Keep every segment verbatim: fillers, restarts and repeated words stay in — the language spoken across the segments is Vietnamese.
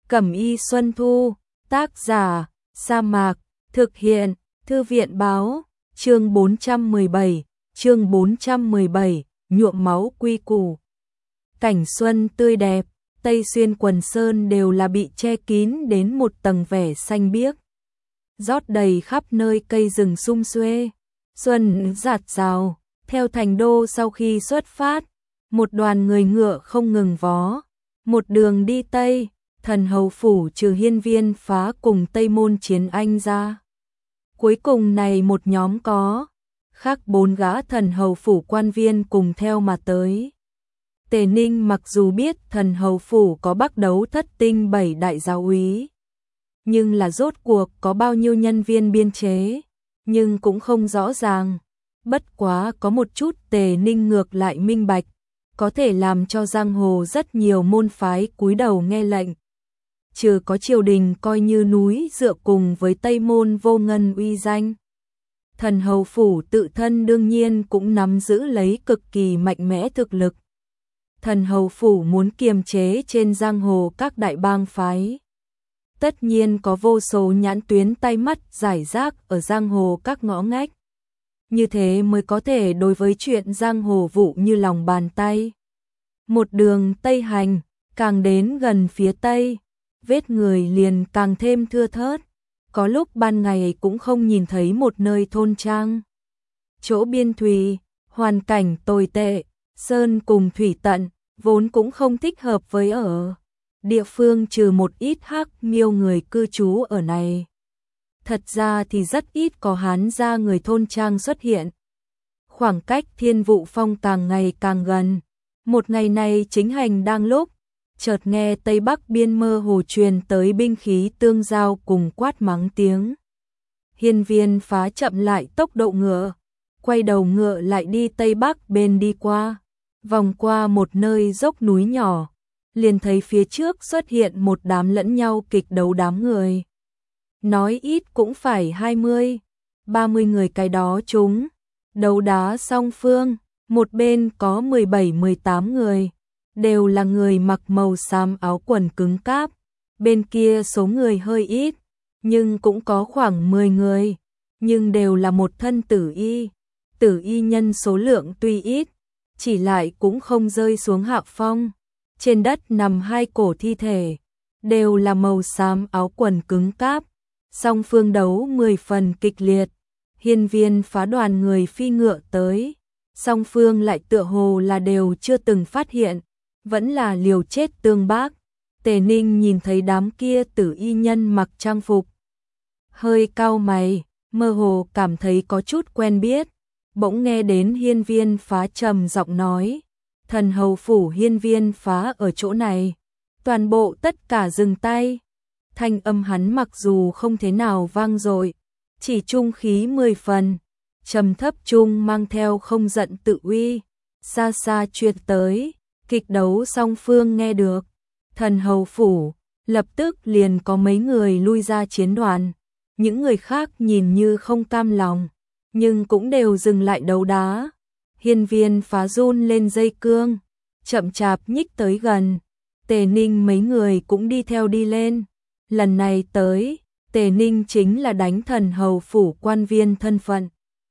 Cẩm y Xuân Thu, tác giả, Sa Mạc, thực hiện, Thư viện báo, chương bốn trăm mười bảy, chương bốn trăm mười bảy, nhuộm máu quy củ. Cảnh xuân tươi đẹp, Tây Xuyên Quần Sơn đều là bị che kín đến một tầng vẻ xanh biếc. Rót đầy khắp nơi cây rừng sum xuê, xuân rạt rào, theo thành đô sau khi xuất phát, một đoàn người ngựa không ngừng vó, một đường đi Tây, Thần Hầu Phủ trừ Hiên Viên Phá cùng Tây Môn Chiến Anh ra. Cuối cùng này một nhóm có, khác bốn gã Thần Hầu Phủ quan viên cùng theo mà tới. Tề Ninh mặc dù biết Thần Hầu Phủ có Bắc Đấu Thất Tinh bảy đại giáo úy, nhưng là rốt cuộc có bao nhiêu nhân viên biên chế, nhưng cũng không rõ ràng. Bất quá có một chút Tề Ninh ngược lại minh bạch, có thể làm cho giang hồ rất nhiều môn phái cúi đầu nghe lệnh. Trừ có triều đình coi như núi dựa cùng với Tây Môn Vô Ngân uy danh, Thần Hầu Phủ tự thân đương nhiên cũng nắm giữ lấy cực kỳ mạnh mẽ thực lực. Thần Hầu Phủ muốn kiềm chế trên giang hồ các đại bang phái, tất nhiên có vô số nhãn tuyến tay mắt giải rác ở giang hồ các ngõ ngách. Như thế mới có thể đối với chuyện giang hồ vụ như lòng bàn tay. Một đường Tây hành, càng đến gần phía Tây, vết người liền càng thêm thưa thớt. Có lúc ban ngày cũng không nhìn thấy một nơi thôn trang. Chỗ biên thùy, hoàn cảnh tồi tệ, sơn cùng thủy tận, vốn cũng không thích hợp với ở địa phương trừ một ít hắc miêu người cư trú ở này. Thật ra thì rất ít có Hán gia người thôn trang xuất hiện. Khoảng cách Thiên Vụ Phong càng ngày càng gần. Một ngày này chính hành đang lúc, chợt nghe Tây Bắc biên mơ hồ truyền tới binh khí tương giao cùng quát mắng tiếng. Hiên Viên Phá chậm lại tốc độ ngựa, quay đầu ngựa lại đi Tây Bắc bên đi qua, vòng qua một nơi dốc núi nhỏ, liền thấy phía trước xuất hiện một đám lẫn nhau kịch đấu đám người. Nói ít cũng phải hai mươi, ba mươi người cái đó chúng, đấu đá song phương, một bên có mười bảy mười tám người, đều là người mặc màu xám áo quần cứng cáp, bên kia số người hơi ít, nhưng cũng có khoảng mười người, nhưng đều là một thân tử y, tử y nhân số lượng tuy ít, chỉ lại cũng không rơi xuống hạ phong, trên đất nằm hai cổ thi thể, đều là màu xám áo quần cứng cáp. Song phương đấu mười phần kịch liệt, Hiên Viên Phá đoàn người phi ngựa tới, song phương lại tựa hồ là đều chưa từng phát hiện, vẫn là liều chết tương bác. Tề Ninh nhìn thấy đám kia tử y nhân mặc trang phục, hơi cau mày, mơ hồ cảm thấy có chút quen biết, bỗng nghe đến Hiên Viên Phá trầm giọng nói, Thần Hầu Phủ Hiên Viên Phá ở chỗ này, toàn bộ tất cả dừng tay. Thanh âm hắn mặc dù không thế nào vang dội, chỉ trung khí mười phần, trầm thấp trung mang theo không giận tự uy, xa xa truyền tới, kịch đấu song phương nghe được. Thần Hầu Phủ, lập tức liền có mấy người lui ra chiến đoàn, những người khác nhìn như không cam lòng, nhưng cũng đều dừng lại đấu đá. Hiên Viên Phá run lên dây cương, chậm chạp nhích tới gần, Tề Ninh mấy người cũng đi theo đi lên. Lần này tới, Tề Ninh chính là đánh Thần Hầu Phủ quan viên thân phận.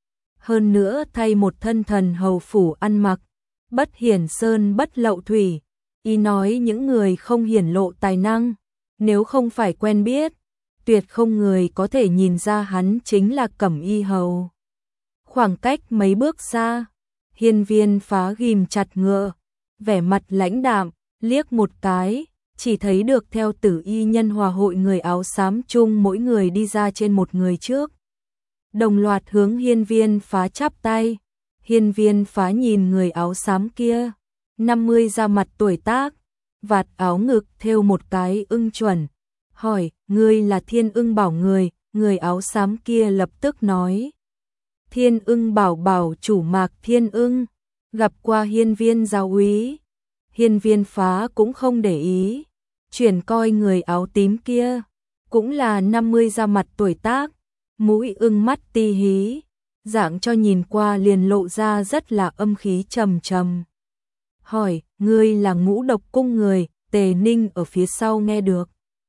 Hơn nữa thay một thân Thần Hầu Phủ ăn mặc, bất hiển sơn bất lậu thủy, ý nói những người không hiển lộ tài năng, nếu không phải quen biết, tuyệt không người có thể nhìn ra hắn chính là Cẩm Y Hầu. Khoảng cách mấy bước xa, Hiên Viên Phá ghim chặt ngựa, vẻ mặt lãnh đạm, liếc một cái, chỉ thấy được theo tử y nhân hòa hội người áo xám chung mỗi người đi ra trên một người trước. Đồng loạt hướng Hiên Viên Phá chắp tay. Hiên Viên Phá nhìn người áo xám kia, năm mươi ra mặt tuổi tác, vạt áo ngực thêu một cái ưng chuẩn, hỏi, ngươi là Thiên Ưng Bảo người, người áo xám kia lập tức nói. Thiên Ưng Bảo bảo chủ Mạc Thiên Ưng, gặp qua Hiên Viên giáo úy. Hiên Viên Phá cũng không để ý, chuyển coi người áo tím kia, cũng là năm mươi ra mặt tuổi tác, mũi ưng mắt ti hí, dạng cho nhìn qua liền lộ ra rất là âm khí trầm trầm. Hỏi, ngươi là Ngũ Độc Cung người? Tề Ninh ở phía sau nghe được,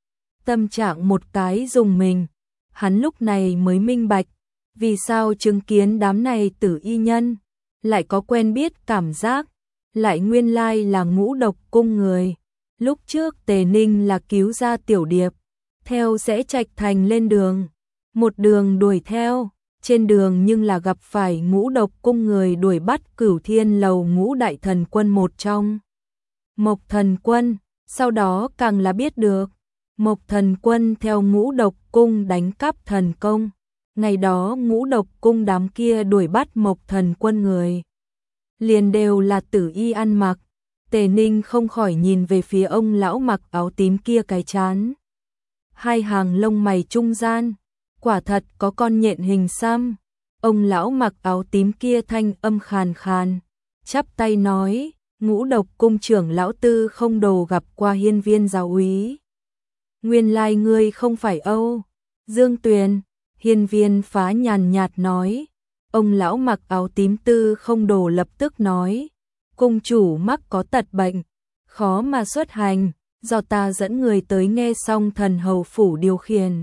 tâm trạng một cái dùng mình, hắn lúc này mới minh bạch, vì sao chứng kiến đám này tử y nhân, lại có quen biết cảm giác, lại nguyên lai là Ngũ Độc cung người. Lúc trước Tề Ninh là cứu ra Tiểu Điệp, theo Sẽ Trạch Thành lên đường, một đường đuổi theo, trên đường nhưng là gặp phải Ngũ Độc cung người đuổi bắt Cửu Thiên Lầu ngũ đại thần quân một trong. Mộc Thần Quân, sau đó càng là biết được, Mộc Thần Quân theo Ngũ Độc cung đánh cắp thần công. Ngày đó Ngũ Độc cung đám kia đuổi bắt Mộc Thần Quân người, liền đều là tử y ăn mặc. Tề Ninh không khỏi nhìn về phía ông lão mặc áo tím kia cái chán. Hai hàng lông mày trung gian, quả thật có con nhện hình xăm. Ông lão mặc áo tím kia thanh âm khàn khàn, chắp tay nói, Ngũ Độc cung trưởng lão Tư Không Đồ gặp qua Hiên Viên giáo úy. Nguyên lai ngươi không phải Âu Dương Tuyền. Hiên Viên Phá nhàn nhạt nói. Ông lão mặc áo tím Tư Không Đồ lập tức nói, cung chủ mắc có tật bệnh, khó mà xuất hành, do ta dẫn người tới. Nghe xong thần hầu phủ điều khiển.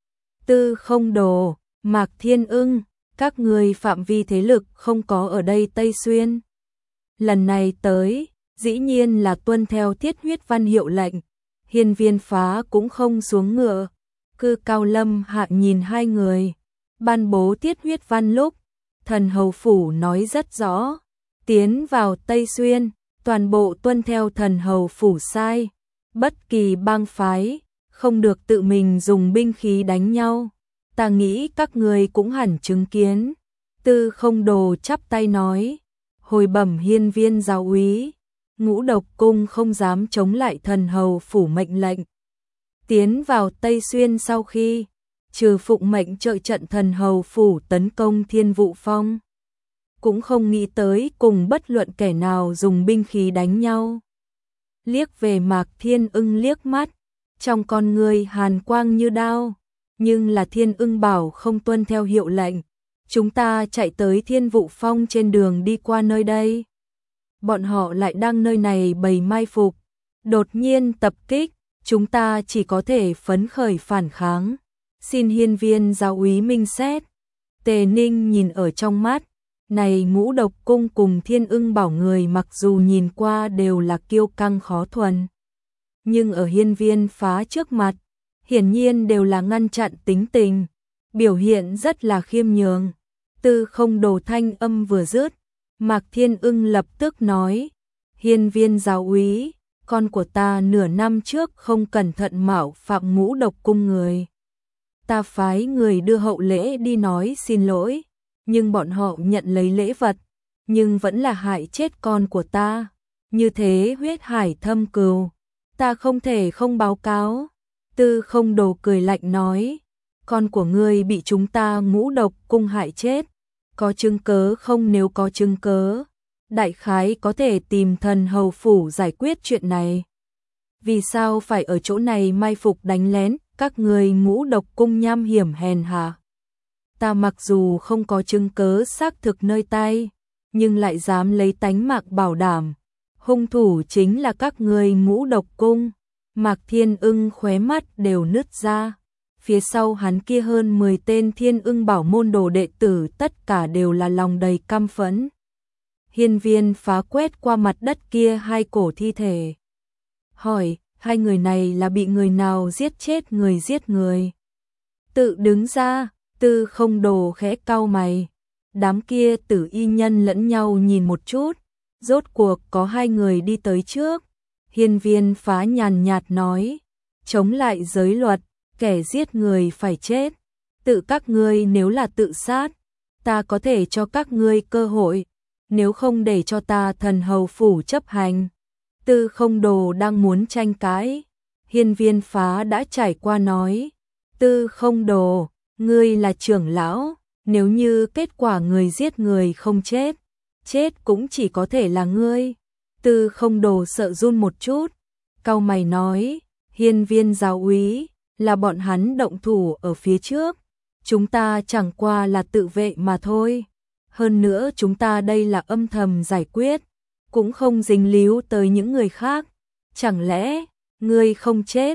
Tư Không Đồ, Mạc Thiên Ưng, các người phạm vi thế lực không có ở đây Tây Xuyên. Lần này tới, dĩ nhiên là tuân theo Thiết Huyết Văn hiệu lệnh. Hiên Viên Phá cũng không xuống ngựa, Cư Cao Lâm Hạ nhìn hai người. Ban bố Thiết Huyết Văn lúc, thần hầu phủ nói rất rõ, tiến vào Tây Xuyên, toàn bộ tuân theo thần hầu phủ sai, bất kỳ bang phái, không được tự mình dùng binh khí đánh nhau. Ta nghĩ các người cũng hẳn chứng kiến. Tư Không Đồ chắp tay nói, hồi bẩm Hiên Viên giáo úy, Ngũ Độc cung không dám chống lại thần hầu phủ mệnh lệnh. Tiến vào Tây Xuyên sau khi, trừ phụng mệnh trợ trận thần hầu phủ tấn công Thiên Vụ Phong, cũng không nghĩ tới cùng bất luận kẻ nào dùng binh khí đánh nhau. Liếc về Mạc Thiên Ưng liếc mắt, trong con người hàn quang như đao, nhưng là Thiên Ưng bảo không tuân theo hiệu lệnh, chúng ta chạy tới Thiên Vụ Phong trên đường đi qua nơi đây. Bọn họ lại đang nơi này bày mai phục, đột nhiên tập kích, chúng ta chỉ có thể phấn khởi phản kháng. Xin Hiên Viên giáo úy minh xét. Tề Ninh nhìn ở trong mắt, này Ngũ Độc cung cùng Thiên Ưng bảo người mặc dù nhìn qua đều là kiêu căng khó thuần, nhưng ở Hiên Viên Phá trước mặt, hiển nhiên đều là ngăn chặn tính tình, biểu hiện rất là khiêm nhường. Tư Không Đồ thanh âm vừa dứt, Mạc Thiên Ưng lập tức nói, Hiên Viên giáo úy, con của ta nửa năm trước không cẩn thận mạo phạm Ngũ Độc cung người. Ta phái người đưa hậu lễ đi nói xin lỗi, nhưng bọn họ nhận lấy lễ vật, nhưng vẫn là hại chết con của ta. Như thế huyết hải thâm cừu, ta không thể không báo cáo. Tư Không Đồ cười lạnh nói, con của ngươi bị chúng ta Ngũ Độc cung hại chết, có chứng cớ không? Nếu có chứng cớ, đại khái có thể tìm thần hầu phủ giải quyết chuyện này. Vì sao phải ở chỗ này mai phục đánh lén? Các người Ngũ Độc cung nham hiểm hèn hạ. Ta mặc dù không có chứng cớ xác thực nơi tay, nhưng lại dám lấy tánh mạng bảo đảm, hung thủ chính là các người Ngũ Độc cung. Mạc Thiên Ưng khóe mắt đều nứt ra. Phía sau hắn kia hơn mười tên Thiên Ưng bảo môn đồ đệ tử tất cả đều là lòng đầy căm phẫn. Hiên Viên Phá quét qua mặt đất kia hai cổ thi thể, hỏi, hai người này là bị người nào giết chết? Người giết người tự đứng ra. Tư Không Đồ khẽ cau mày. Đám kia tử y nhân lẫn nhau nhìn một chút, rốt cuộc có hai người đi tới trước. Hiên Viên Phá nhàn nhạt nói, chống lại giới luật, kẻ giết người phải chết. Tự các ngươi nếu là tự sát, ta có thể cho các ngươi cơ hội, nếu không để cho ta thần hầu phủ chấp hành. Tư Không Đồ đang muốn tranh cãi, Hiên Viên Phá đã trải qua nói, Tư Không Đồ, ngươi là trưởng lão, nếu như kết quả người giết người không chết, chết cũng chỉ có thể là ngươi. Tư Không Đồ sợ run một chút, cau mày nói, Hiên Viên giáo úy, là bọn hắn động thủ ở phía trước, chúng ta chẳng qua là tự vệ mà thôi. Hơn nữa chúng ta đây là âm thầm giải quyết, cũng không dính líu tới những người khác. Chẳng lẽ, ngươi không chết,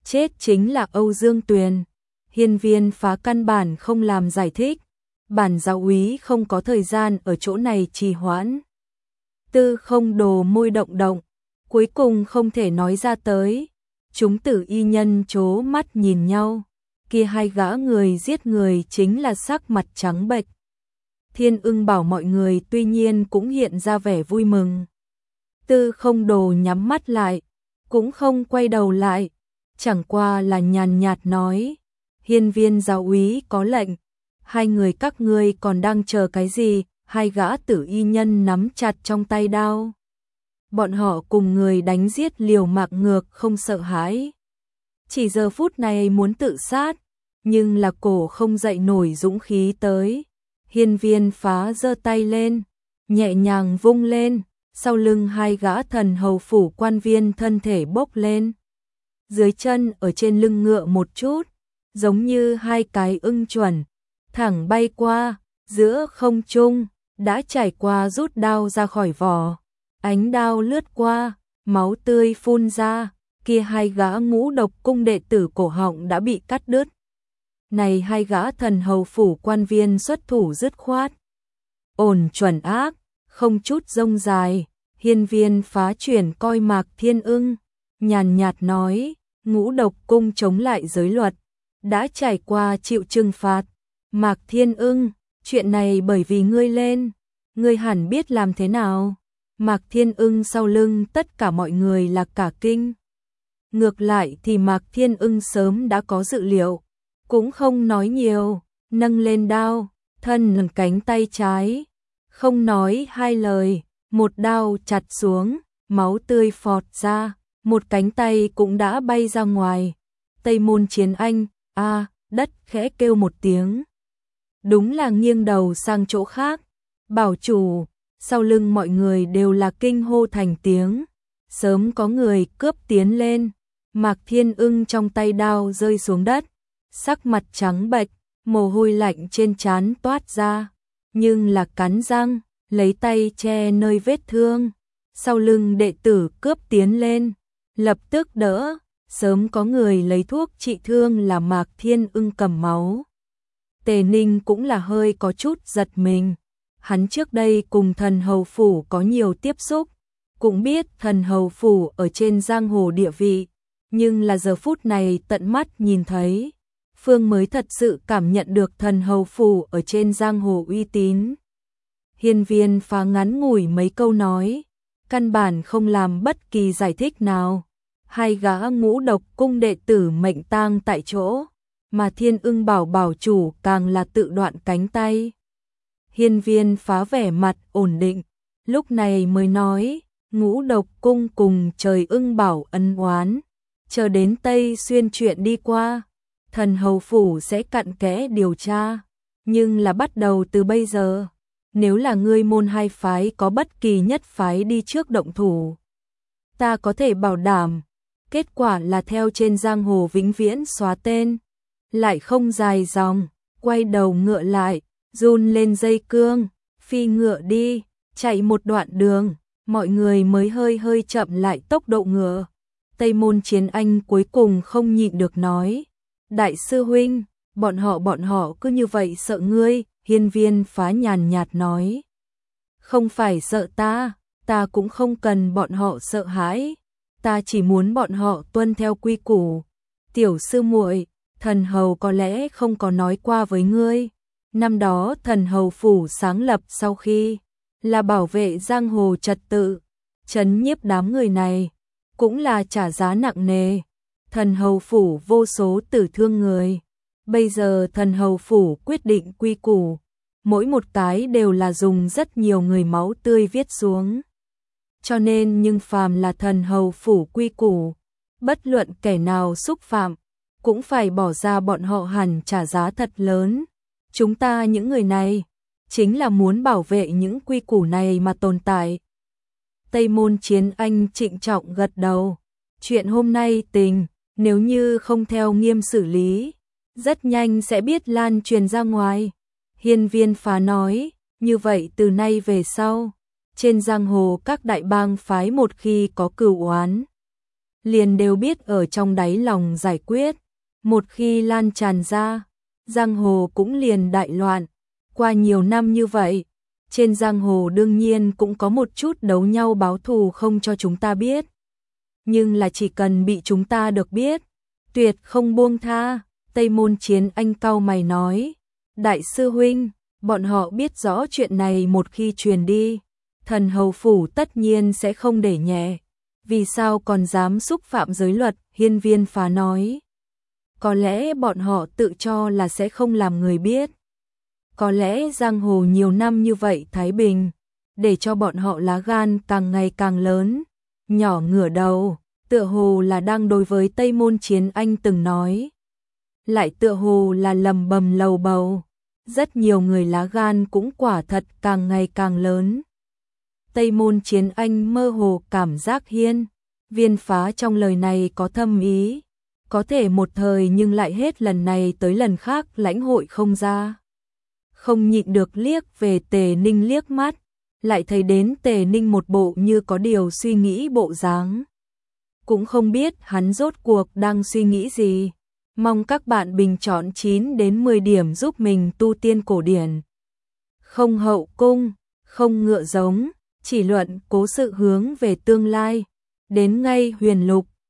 chết chính là Âu Dương Tuyền. Hiên Viên Phá căn bản không làm giải thích, bản giáo úy không có thời gian ở chỗ này trì hoãn. Tư Không Đồ môi động động, cuối cùng không thể nói ra tới. Chúng tử y nhân chố mắt nhìn nhau, kia hai gã người giết người chính là sắc mặt trắng bệch. Thiên Ưng bảo mọi người tuy nhiên cũng hiện ra vẻ vui mừng. Tư Không Đồ nhắm mắt lại, cũng không quay đầu lại, chẳng qua là nhàn nhạt nói, Hiên Viên giáo úy có lệnh, hai người các ngươi còn đang chờ cái gì? Hai gã tử y nhân nắm chặt trong tay đao. Bọn họ cùng người đánh giết liều mạng ngược không sợ hãi. Chỉ giờ phút này muốn tự sát, nhưng là cổ không dậy nổi dũng khí tới. Hiên Viên Phá giơ tay lên, nhẹ nhàng vung lên, sau lưng hai gã thần hầu phủ quan viên thân thể bốc lên. Dưới chân ở trên lưng ngựa một chút, giống như hai cái ưng chuẩn, thẳng bay qua, giữa không trung, đã trải qua rút đao ra khỏi vỏ. Ánh đao lướt qua, máu tươi phun ra, kia hai gã ngũ độc cung đệ tử cổ họng đã bị cắt đứt. Này hai gã thần hầu phủ quan viên xuất thủ dứt khoát, ổn chuẩn ác, không chút rông dài. Hiên Viên Phá chuyển coi Mạc Thiên Ưng, nhàn nhạt nói, ngũ độc cung chống lại giới luật, đã trải qua chịu trừng phạt. Mạc Thiên Ưng, chuyện này bởi vì ngươi lên, ngươi hẳn biết làm thế nào. Mạc Thiên Ưng sau lưng tất cả mọi người là cả kinh. Ngược lại thì Mạc Thiên Ưng sớm đã có dự liệu, cũng không nói nhiều, nâng lên đao, thân cánh tay trái, không nói hai lời, một đao chặt xuống, máu tươi phọt ra, một cánh tay cũng đã bay ra ngoài. Tây Môn Chiến Anh, a, à, đất khẽ kêu một tiếng. Đúng là nghiêng đầu sang chỗ khác. Bảo chủ, sau lưng mọi người đều là kinh hô thành tiếng. Sớm có người cướp tiến lên. Mạc Thiên Ưng trong tay đao rơi xuống đất, sắc mặt trắng bệch, mồ hôi lạnh trên trán toát ra, nhưng là cắn răng, lấy tay che nơi vết thương. Sau lưng đệ tử cướp tiến lên, lập tức đỡ, sớm có người lấy thuốc trị thương là Mạc Thiên Ưng cầm máu. Tề Ninh cũng là hơi có chút giật mình, hắn trước đây cùng thần hầu phủ có nhiều tiếp xúc, cũng biết thần hầu phủ ở trên giang hồ địa vị, nhưng là giờ phút này tận mắt nhìn thấy, Phương mới thật sự cảm nhận được thần hầu phủ ở trên giang hồ uy tín. Hiên Viên Phá ngắn ngủi mấy câu nói, căn bản không làm bất kỳ giải thích nào. Hai gã ngũ độc cung đệ tử mệnh tang tại chỗ, mà Thiên Ưng bảo bảo chủ càng là tự đoạn cánh tay. Hiên Viên Phá vẻ mặt ổn định, lúc này mới nói, ngũ độc cung cùng trời ưng bảo ân oán, chờ đến Tây Xuyên chuyện đi qua, thần hầu phủ sẽ cặn kẽ điều tra, nhưng là bắt đầu từ bây giờ, nếu là ngươi môn hai phái có bất kỳ nhất phái đi trước động thủ, ta có thể bảo đảm, kết quả là theo trên giang hồ vĩnh viễn xóa tên. Lại không dài dòng, quay đầu ngựa lại, run lên dây cương, phi ngựa đi, chạy một đoạn đường, mọi người mới hơi hơi chậm lại tốc độ ngựa. Tây Môn Chiến Anh cuối cùng không nhịn được nói, đại sư huynh, bọn họ bọn họ cứ như vậy sợ ngươi. Hiên Viên Phá nhàn nhạt nói, không phải sợ ta, ta cũng không cần bọn họ sợ hãi, ta chỉ muốn bọn họ tuân theo quy củ. Tiểu sư muội, thần hầu có lẽ không có nói qua với ngươi, năm đó thần hầu phủ sáng lập sau khi là bảo vệ giang hồ trật tự, trấn nhiếp đám người này, cũng là trả giá nặng nề. Thần hầu phủ vô số tử thương người, bây giờ thần hầu phủ quyết định quy củ, mỗi một cái đều là dùng rất nhiều người máu tươi viết xuống. Cho nên nhưng phàm là thần hầu phủ quy củ, bất luận kẻ nào xúc phạm, cũng phải bỏ ra bọn họ hẳn trả giá thật lớn. Chúng ta những người này, chính là muốn bảo vệ những quy củ này mà tồn tại. Tây Môn Chiến Anh trịnh trọng gật đầu, chuyện hôm nay tình, nếu như không theo nghiêm xử lý, rất nhanh sẽ biết lan truyền ra ngoài. Hiên Viên Phá nói, như vậy từ nay về sau, trên giang hồ các đại bang phái một khi có cửu oán, liền đều biết ở trong đáy lòng giải quyết. Một khi lan tràn ra, giang hồ cũng liền đại loạn. Qua nhiều năm như vậy, trên giang hồ đương nhiên cũng có một chút đấu nhau báo thù không cho chúng ta biết. Nhưng là chỉ cần bị chúng ta được biết, tuyệt không buông tha. Tây Môn Chiến Anh cau mày nói, đại sư huynh, bọn họ biết rõ chuyện này một khi truyền đi, thần hầu phủ tất nhiên sẽ không để nhẹ. Vì sao còn dám xúc phạm giới luật? Hiên Viên Phá nói, có lẽ bọn họ tự cho là sẽ không làm người biết. Có lẽ giang hồ nhiều năm như vậy thái bình, để cho bọn họ lá gan càng ngày càng lớn. Nhỏ ngửa đầu, tựa hồ là đang đối với Tây Môn Chiến Anh từng nói, lại tựa hồ là lầm bầm lầu bầu. Rất nhiều người lá gan cũng quả thật càng ngày càng lớn. Tây Môn Chiến Anh mơ hồ cảm giác Hiên Viên Phá trong lời này có thâm ý, có thể một thời nhưng lại hết lần này tới lần khác lãnh hội không ra. Không nhịn được liếc về Tề Ninh liếc mắt, lại thấy đến Tề Ninh một bộ như có điều suy nghĩ bộ dáng. Cũng không biết hắn rốt cuộc đang suy nghĩ gì. Mong các bạn bình chọn chín đến mười điểm giúp mình tu tiên cổ điển. Không hậu cung, không ngựa giống, chỉ luận cố sự hướng về tương lai. Đến ngay Huyền Lục,